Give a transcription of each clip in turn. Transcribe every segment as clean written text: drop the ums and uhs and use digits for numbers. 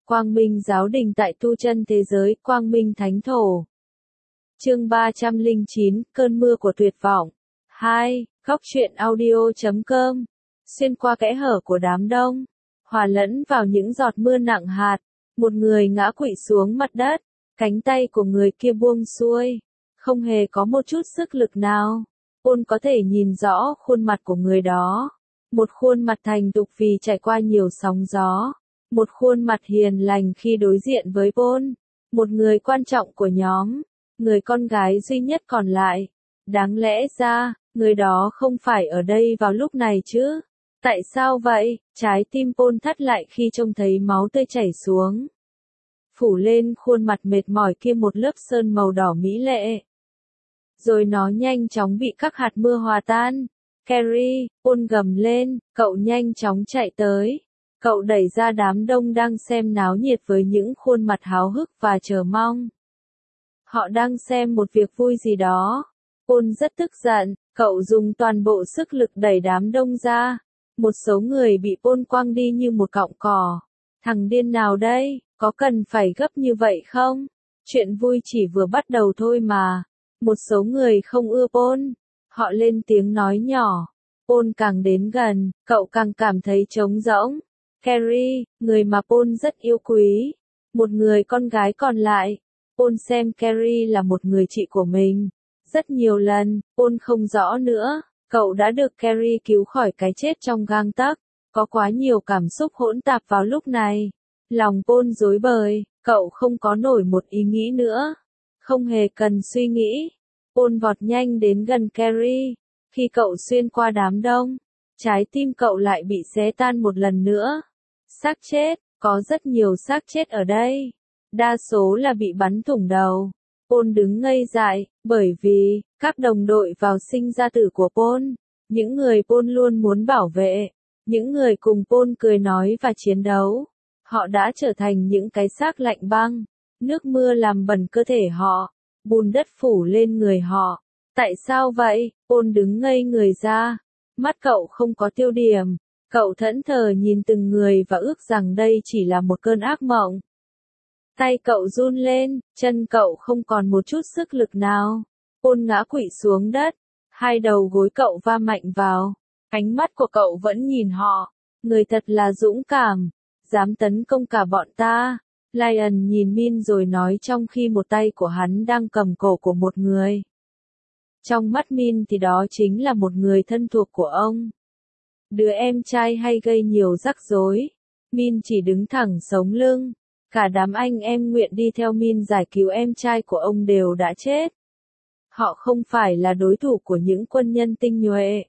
Quang Minh Giáo Đình tại tu chân thế giới, Quang Minh Thánh Thổ. Chương 309, Cơn mưa của tuyệt vọng. 2. Góc truyện audio.com. Xuyên qua kẽ hở của đám đông, hòa lẫn vào những giọt mưa nặng hạt, một người ngã quỵ xuống mặt đất, cánh tay của người kia buông xuôi, không hề có một chút sức lực nào. Ôn có thể nhìn rõ khuôn mặt của người đó, một khuôn mặt thành thục vì trải qua nhiều sóng gió, một khuôn mặt hiền lành khi đối diện với Paul, một người quan trọng của nhóm, người con gái duy nhất còn lại. Đáng lẽ ra, người đó không phải ở đây vào lúc này chứ? Tại sao vậy? Trái tim Paul thắt lại khi trông thấy máu tươi chảy xuống, phủ lên khuôn mặt mệt mỏi kia một lớp sơn màu đỏ mỹ lệ. Rồi nó nhanh chóng bị các hạt mưa hòa tan. Carrie, Paul gầm lên, cậu nhanh chóng chạy tới. Cậu đẩy ra đám đông đang xem náo nhiệt với những khuôn mặt háo hức và chờ mong. Họ đang xem một việc vui gì đó. Paul rất tức giận, cậu dùng toàn bộ sức lực đẩy đám đông ra. Một số người bị Paul quăng đi như một cọng cỏ. Thằng điên nào đây, có cần phải gấp như vậy không? Chuyện vui chỉ vừa bắt đầu thôi mà. Một số người không ưa Paul. Họ lên tiếng nói nhỏ. Paul càng đến gần, cậu càng cảm thấy trống rỗng. Carrie, người mà Paul rất yêu quý. Một người con gái còn lại. Paul xem Carrie là một người chị của mình. Rất nhiều lần, Paul không rõ nữa. Cậu đã được Carrie cứu khỏi cái chết trong gang tấc. Có quá nhiều cảm xúc hỗn tạp vào lúc này. Lòng Paul rối bời, cậu không có nổi một ý nghĩ nữa. Không hề cần suy nghĩ. Paul vọt nhanh đến gần Carrie. Khi cậu xuyên qua đám đông, trái tim cậu lại bị xé tan một lần nữa. Xác chết, có rất nhiều xác chết ở đây. Đa số là bị bắn thủng đầu. Paul đứng ngây dại, bởi vì, các đồng đội vào sinh ra tử của Paul, những người Paul luôn muốn bảo vệ, những người cùng Paul cười nói và chiến đấu, họ đã trở thành những cái xác lạnh băng. Nước mưa làm bẩn cơ thể họ, bùn đất phủ lên người họ. Tại sao vậy? Paul đứng ngây người ra. Mắt cậu không có tiêu điểm. Cậu thẫn thờ nhìn từng người và ước rằng đây chỉ là một cơn ác mộng. Tay cậu run lên, chân cậu không còn một chút sức lực nào. Paul ngã quỵ xuống đất. Hai đầu gối cậu va mạnh vào. Ánh mắt của cậu vẫn nhìn họ. Người thật là dũng cảm. Dám tấn công cả bọn ta. Lion nhìn Min rồi nói trong khi một tay của hắn đang cầm cổ của một người. Trong mắt Min thì đó chính là một người thân thuộc của ông. Đứa em trai hay gây nhiều rắc rối. Min chỉ đứng thẳng sống lưng. Cả đám anh em nguyện đi theo Min giải cứu em trai của ông đều đã chết. Họ không phải là đối thủ của những quân nhân tinh nhuệ.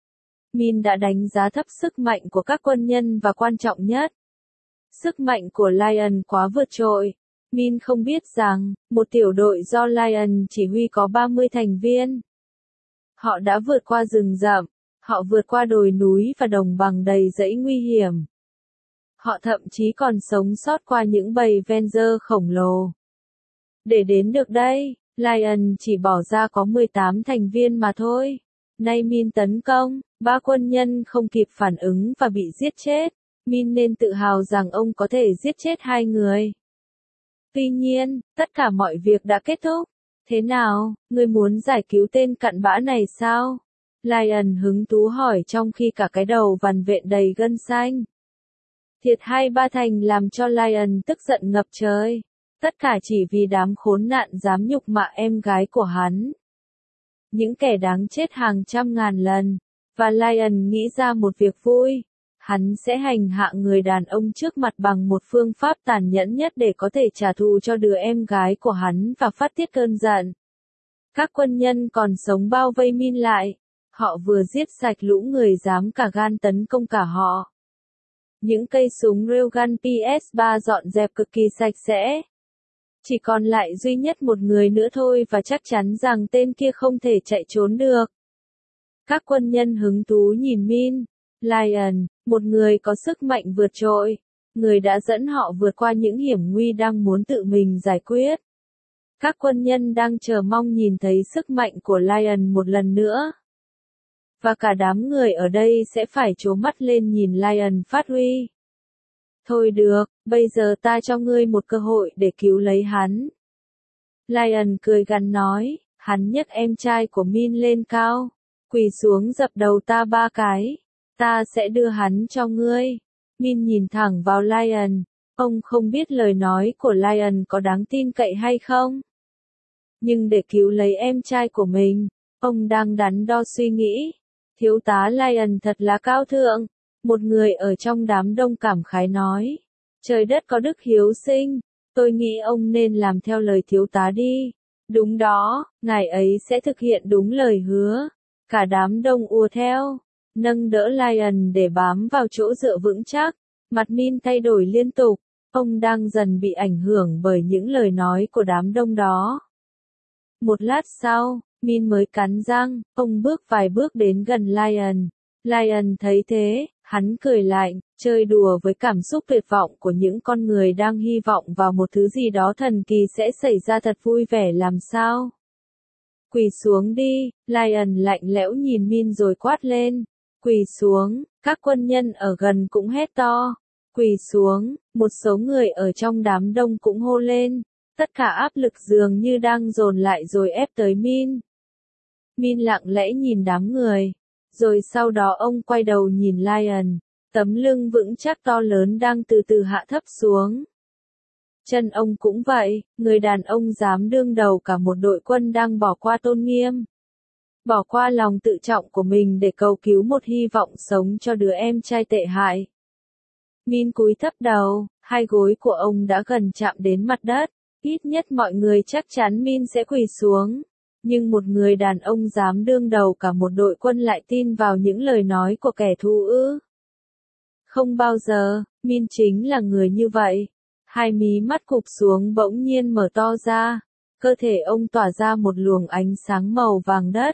Min đã đánh giá thấp sức mạnh của các quân nhân và quan trọng nhất, sức mạnh của Lion quá vượt trội. Min không biết rằng, một tiểu đội do Lion chỉ huy có 30 thành viên. Họ đã vượt qua rừng rậm, họ vượt qua đồi núi và đồng bằng đầy rẫy nguy hiểm. Họ thậm chí còn sống sót qua những bầy Venger khổng lồ. Để đến được đây, Lion chỉ bỏ ra có 18 thành viên mà thôi. Nay Min tấn công, 3 quân nhân không kịp phản ứng và bị giết chết. Min nên tự hào rằng ông có thể giết chết 2 người. Tuy nhiên, tất cả mọi việc đã kết thúc. Thế nào, ngươi muốn giải cứu tên cặn bã này sao? Lion hứng thú hỏi trong khi cả cái đầu vằn vện đầy gân xanh. Thiệt hay ba thành làm cho Lion tức giận ngập trời. Tất cả chỉ vì đám khốn nạn dám nhục mạ em gái của hắn. Những kẻ đáng chết hàng trăm ngàn lần. Và Lion nghĩ ra một việc vui. Hắn sẽ hành hạ người đàn ông trước mặt bằng một phương pháp tàn nhẫn nhất để có thể trả thù cho đứa em gái của hắn và phát tiết cơn giận. Các quân nhân còn sống bao vây Min lại. Họ vừa giết sạch lũ người dám cả gan tấn công cả họ. Những cây súng railgun PS3 dọn dẹp cực kỳ sạch sẽ. Chỉ còn lại duy nhất một người nữa thôi và chắc chắn rằng tên kia không thể chạy trốn được. Các quân nhân hứng thú nhìn Min. Lion, một người có sức mạnh vượt trội, người đã dẫn họ vượt qua những hiểm nguy đang muốn tự mình giải quyết. Các quân nhân đang chờ mong nhìn thấy sức mạnh của Lion một lần nữa. Và cả đám người ở đây sẽ phải trố mắt lên nhìn Lion phát huy. Thôi được, bây giờ ta cho ngươi một cơ hội để cứu lấy hắn. Lion cười gằn nói, hắn nhấc em trai của Min lên cao, quỳ xuống dập đầu ta 3 cái, ta sẽ đưa hắn cho ngươi. Min nhìn thẳng vào Lion, ông không biết lời nói của Lion có đáng tin cậy hay không. Nhưng để cứu lấy em trai của mình, ông đang đắn đo suy nghĩ. Thiếu tá Lion thật là cao thượng. Một người ở trong đám đông cảm khái nói. Trời đất có đức hiếu sinh, tôi nghĩ ông nên làm theo lời thiếu tá đi. Đúng đó, ngài ấy sẽ thực hiện đúng lời hứa. Cả đám đông ùa theo, nâng đỡ Lion để bám vào chỗ dựa vững chắc. Mặt Min thay đổi liên tục, ông đang dần bị ảnh hưởng bởi những lời nói của đám đông đó. Một lát sau, Min mới cắn răng, ông bước vài bước đến gần Lion. Lion thấy thế, hắn cười lạnh, chơi đùa với cảm xúc tuyệt vọng của những con người đang hy vọng vào một thứ gì đó thần kỳ sẽ xảy ra thật vui vẻ làm sao. Quỳ xuống đi, Lion lạnh lẽo nhìn Min rồi quát lên. Quỳ xuống, các quân nhân ở gần cũng hét to. Quỳ xuống, một số người ở trong đám đông cũng hô lên. Tất cả áp lực dường như đang dồn lại rồi ép tới Min. Min lặng lẽ nhìn đám người. Rồi sau đó ông quay đầu nhìn Lion. Tấm lưng vững chắc to lớn đang từ từ hạ thấp xuống. Chân ông cũng vậy, người đàn ông dám đương đầu cả một đội quân đang bỏ qua tôn nghiêm. Bỏ qua lòng tự trọng của mình để cầu cứu một hy vọng sống cho đứa em trai tệ hại. Min cúi thấp đầu, hai gối của ông đã gần chạm đến mặt đất. Ít nhất mọi người chắc chắn Min sẽ quỳ xuống. Nhưng một người đàn ông dám đương đầu cả một đội quân lại tin vào những lời nói của kẻ thù ư? Không bao giờ, Min chính là người như vậy. Hai mí mắt cụp xuống bỗng nhiên mở to ra. Cơ thể ông tỏa ra một luồng ánh sáng màu vàng đất.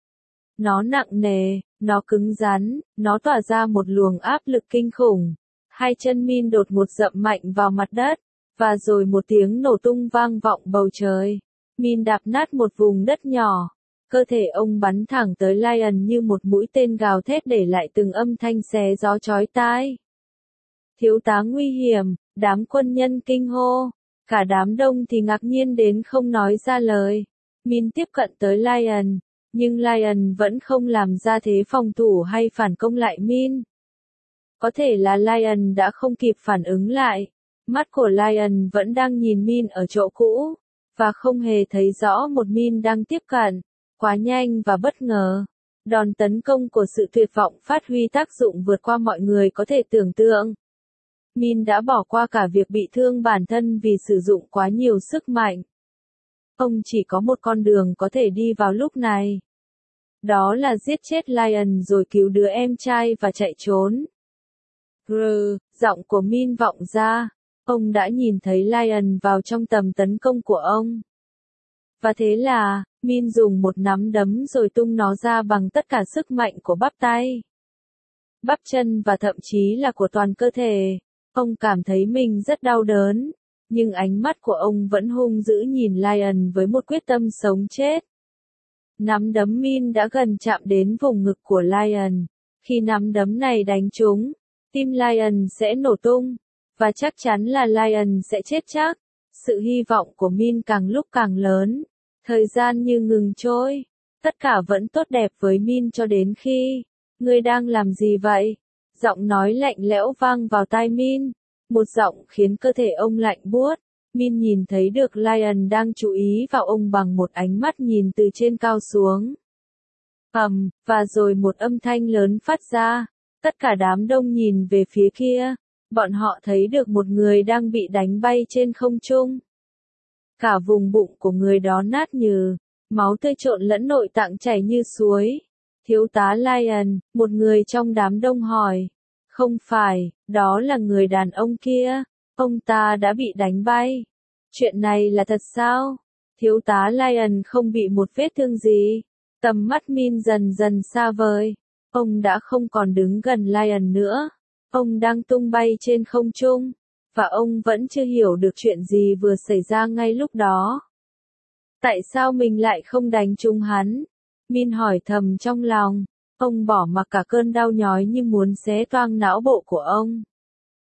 Nó nặng nề, nó cứng rắn, nó tỏa ra một luồng áp lực kinh khủng. Hai chân Min đột ngột dậm mạnh vào mặt đất. Và rồi một tiếng nổ tung vang vọng bầu trời. Min đạp nát một vùng đất nhỏ. Cơ thể ông bắn thẳng tới Lion như một mũi tên gào thét để lại từng âm thanh xé gió chói tai. Thiếu tá nguy hiểm, đám quân nhân kinh hô. Cả đám đông thì ngạc nhiên đến không nói ra lời. Min tiếp cận tới Lion, nhưng Lion vẫn không làm ra thế phòng thủ hay phản công lại Min. Có thể là Lion đã không kịp phản ứng lại. Mắt của Lion vẫn đang nhìn Min ở chỗ cũ, và không hề thấy rõ một Min đang tiếp cận, quá nhanh và bất ngờ. Đòn tấn công của sự tuyệt vọng phát huy tác dụng vượt qua mọi người có thể tưởng tượng. Min đã bỏ qua cả việc bị thương bản thân vì sử dụng quá nhiều sức mạnh. Ông chỉ có một con đường có thể đi vào lúc này. Đó là giết chết Lion rồi cứu đứa em trai và chạy trốn. Giọng của Min vọng ra. Ông đã nhìn thấy Lion vào trong tầm tấn công của ông. Và thế là, Min dùng một nắm đấm rồi tung nó ra bằng tất cả sức mạnh của bắp tay, bắp chân và thậm chí là của toàn cơ thể. Ông cảm thấy mình rất đau đớn, nhưng ánh mắt của ông vẫn hung dữ nhìn Lion với một quyết tâm sống chết. Nắm đấm Min đã gần chạm đến vùng ngực của Lion. Khi nắm đấm này đánh trúng, tim Lion sẽ nổ tung. Và chắc chắn là Lion sẽ chết chắc. Sự hy vọng của Min càng lúc càng lớn. Thời gian như ngừng trôi. Tất cả vẫn tốt đẹp với Min cho đến khi. Ngươi đang làm gì vậy? Giọng nói lạnh lẽo vang vào tai Min. Một giọng khiến cơ thể ông lạnh buốt. Min nhìn thấy được Lion đang chú ý vào ông bằng một ánh mắt nhìn từ trên cao xuống. Và rồi một âm thanh lớn phát ra. Tất cả đám đông nhìn về phía kia. Bọn họ thấy được một người đang bị đánh bay trên không trung. Cả vùng bụng của người đó nát nhừ, máu tươi trộn lẫn nội tạng chảy như suối. Thiếu tá Lion, một người trong đám đông hỏi. Không phải, đó là người đàn ông kia. Ông ta đã bị đánh bay. Chuyện này là thật sao? Thiếu tá Lion không bị một vết thương gì. Tầm mắt Min dần dần xa vời. Ông đã không còn đứng gần Lion nữa. Ông đang tung bay trên không trung, và ông vẫn chưa hiểu được chuyện gì vừa xảy ra ngay lúc đó. Tại sao mình lại không đánh trúng hắn? Min hỏi thầm trong lòng. Ông bỏ mặc cả cơn đau nhói như muốn xé toang não bộ của ông.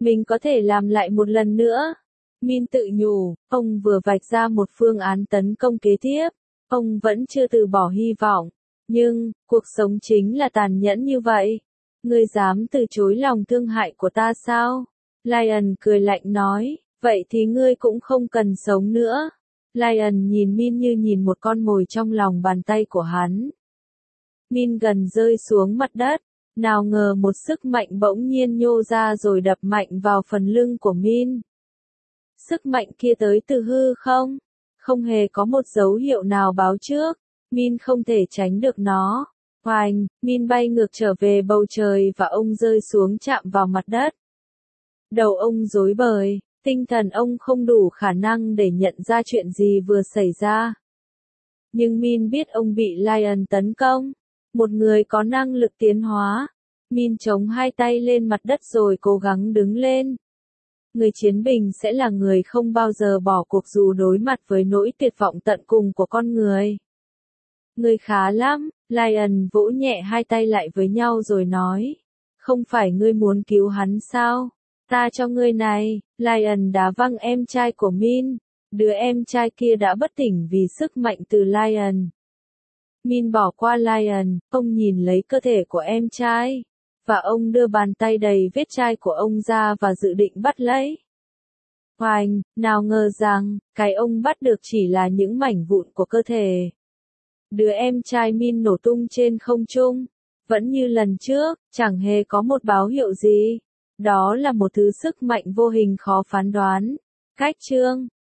Mình có thể làm lại một lần nữa. Min tự nhủ, ông vừa vạch ra một phương án tấn công kế tiếp. Ông vẫn chưa từ bỏ hy vọng. Nhưng, cuộc sống chính là tàn nhẫn như vậy. Ngươi dám từ chối lòng thương hại của ta sao? Lion cười lạnh nói, vậy thì ngươi cũng không cần sống nữa. Lion nhìn Min như nhìn một con mồi trong lòng bàn tay của hắn. Min gần rơi xuống mặt đất. Nào ngờ một sức mạnh bỗng nhiên nhô ra rồi đập mạnh vào phần lưng của Min. Sức mạnh kia tới từ hư không? Không hề có một dấu hiệu nào báo trước. Min không thể tránh được nó. Oành, Min bay ngược trở về bầu trời và ông rơi xuống chạm vào mặt đất. Đầu ông rối bời, tinh thần ông không đủ khả năng để nhận ra chuyện gì vừa xảy ra. Nhưng Min biết ông bị Lion tấn công. Một người có năng lực tiến hóa. Min chống hai tay lên mặt đất rồi cố gắng đứng lên. Người chiến binh sẽ là người không bao giờ bỏ cuộc dù đối mặt với nỗi tuyệt vọng tận cùng của con người. Ngươi khá lắm, Lion vỗ nhẹ hai tay lại với nhau rồi nói. Không phải ngươi muốn cứu hắn sao? Ta cho ngươi này, Lion đá văng em trai của Min. Đứa em trai kia đã bất tỉnh vì sức mạnh từ Lion. Min bỏ qua Lion, ông nhìn lấy cơ thể của em trai. Và ông đưa bàn tay đầy vết chai của ông ra và dự định bắt lấy. Oành, nào ngờ rằng, cái ông bắt được chỉ là những mảnh vụn của cơ thể. Đứa em trai Min nổ tung trên không trung. Vẫn như lần trước, chẳng hề có một báo hiệu gì. Đó là một thứ sức mạnh vô hình khó phán đoán. Cách chương